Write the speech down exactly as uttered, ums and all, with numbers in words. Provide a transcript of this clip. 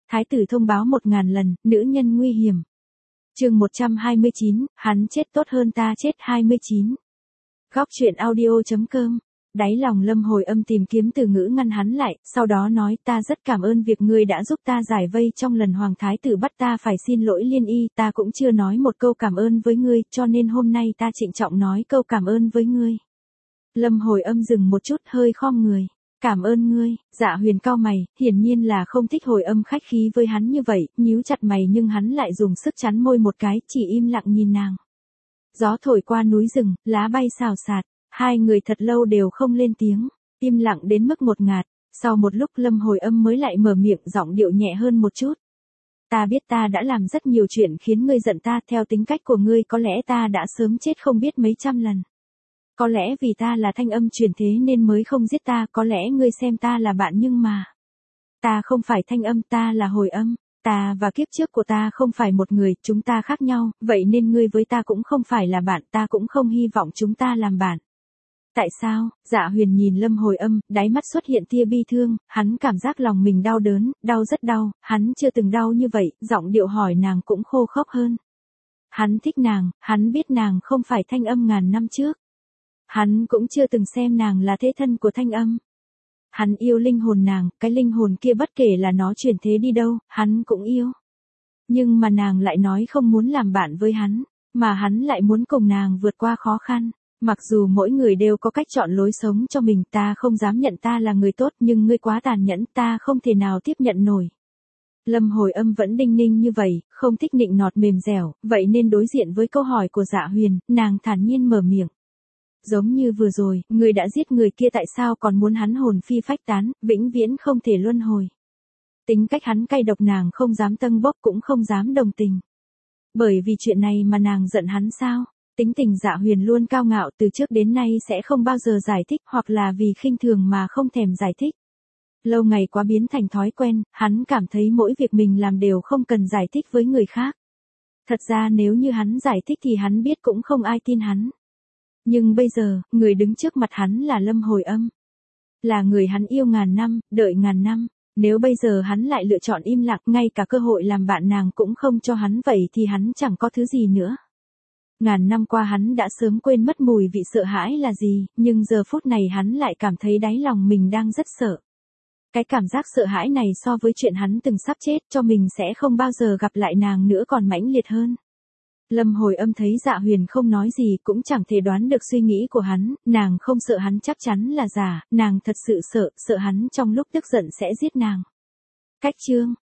Thái tử thông báo một ngàn lần, nữ nhân nguy hiểm. Chương một trăm hai mươi chín, hắn chết tốt hơn ta chết hai mươi chín. Góc truyện audio chấm com. Đáy lòng Lâm Hồi Âm tìm kiếm từ ngữ ngăn hắn lại, sau đó nói ta rất cảm ơn việc ngươi đã giúp ta giải vây trong lần Hoàng Thái tử bắt ta phải xin lỗi Liên Y, ta cũng chưa nói một câu cảm ơn với ngươi, cho nên hôm nay ta trịnh trọng nói câu cảm ơn với ngươi. Lâm Hồi Âm dừng một chút hơi khom người. Cảm ơn ngươi. Dạ Huyền cau mày, hiển nhiên là không thích Hồi Âm khách khí với hắn như vậy, nhíu chặt mày nhưng hắn lại dùng sức chắn môi một cái, chỉ im lặng nhìn nàng. Gió thổi qua núi rừng, lá bay xào xạc, hai người thật lâu đều không lên tiếng, im lặng đến mức ngột ngạt, sau một lúc Lâm Hồi Âm mới lại mở miệng giọng điệu nhẹ hơn một chút. Ta biết ta đã làm rất nhiều chuyện khiến ngươi giận ta, theo tính cách của ngươi có lẽ ta đã sớm chết không biết mấy trăm lần. Có lẽ vì ta là thanh âm truyền thế nên mới không giết ta, có lẽ ngươi xem ta là bạn nhưng mà ta không phải thanh âm, ta là Hồi Âm, ta và kiếp trước của ta không phải một người, chúng ta khác nhau, vậy nên ngươi với ta cũng không phải là bạn, ta cũng không hy vọng chúng ta làm bạn. Tại sao? Dạ Huyền nhìn Lâm Hồi Âm, đáy mắt xuất hiện tia bi thương, hắn cảm giác lòng mình đau đớn, đau rất đau, hắn chưa từng đau như vậy, giọng điệu hỏi nàng cũng khô khốc hơn. Hắn thích nàng, hắn biết nàng không phải thanh âm ngàn năm trước. Hắn cũng chưa từng xem nàng là thế thân của thanh âm. Hắn yêu linh hồn nàng, cái linh hồn kia bất kể là nó chuyển thế đi đâu, hắn cũng yêu. Nhưng mà nàng lại nói không muốn làm bạn với hắn, mà hắn lại muốn cùng nàng vượt qua khó khăn. Mặc dù mỗi người đều có cách chọn lối sống cho mình, ta không dám nhận ta là người tốt nhưng ngươi quá tàn nhẫn, ta không thể nào tiếp nhận nổi. Lâm Hồi Âm vẫn đinh ninh như vậy, không thích nịnh nọt mềm dẻo, vậy nên đối diện với câu hỏi của Dạ Huyền, nàng thản nhiên mở miệng. Giống như vừa rồi, ngươi đã giết người kia tại sao còn muốn hắn hồn phi phách tán, vĩnh viễn không thể luân hồi. Tính cách hắn cay độc nàng không dám tâng bốc cũng không dám đồng tình. Bởi vì chuyện này mà nàng giận hắn sao? Tính tình Dạ Huyền luôn cao ngạo, từ trước đến nay sẽ không bao giờ giải thích, hoặc là vì khinh thường mà không thèm giải thích. Lâu ngày quá biến thành thói quen, hắn cảm thấy mỗi việc mình làm đều không cần giải thích với người khác. Thật ra nếu như hắn giải thích thì hắn biết cũng không ai tin hắn. Nhưng bây giờ, người đứng trước mặt hắn là Lâm Hồi Âm. Là người hắn yêu ngàn năm, đợi ngàn năm. Nếu bây giờ hắn lại lựa chọn im lặng, ngay cả cơ hội làm bạn nàng cũng không cho hắn, vậy thì hắn chẳng có thứ gì nữa. Ngàn năm qua hắn đã sớm quên mất mùi vị sợ hãi là gì, nhưng giờ phút này hắn lại cảm thấy đáy lòng mình đang rất sợ. Cái cảm giác sợ hãi này so với chuyện hắn từng sắp chết cho mình sẽ không bao giờ gặp lại nàng nữa còn mãnh liệt hơn. Lâm Hồi Âm thấy Dạ Huyền không nói gì cũng chẳng thể đoán được suy nghĩ của hắn, nàng không sợ hắn chắc chắn là giả, nàng thật sự sợ, sợ hắn trong lúc tức giận sẽ giết nàng. Cách chương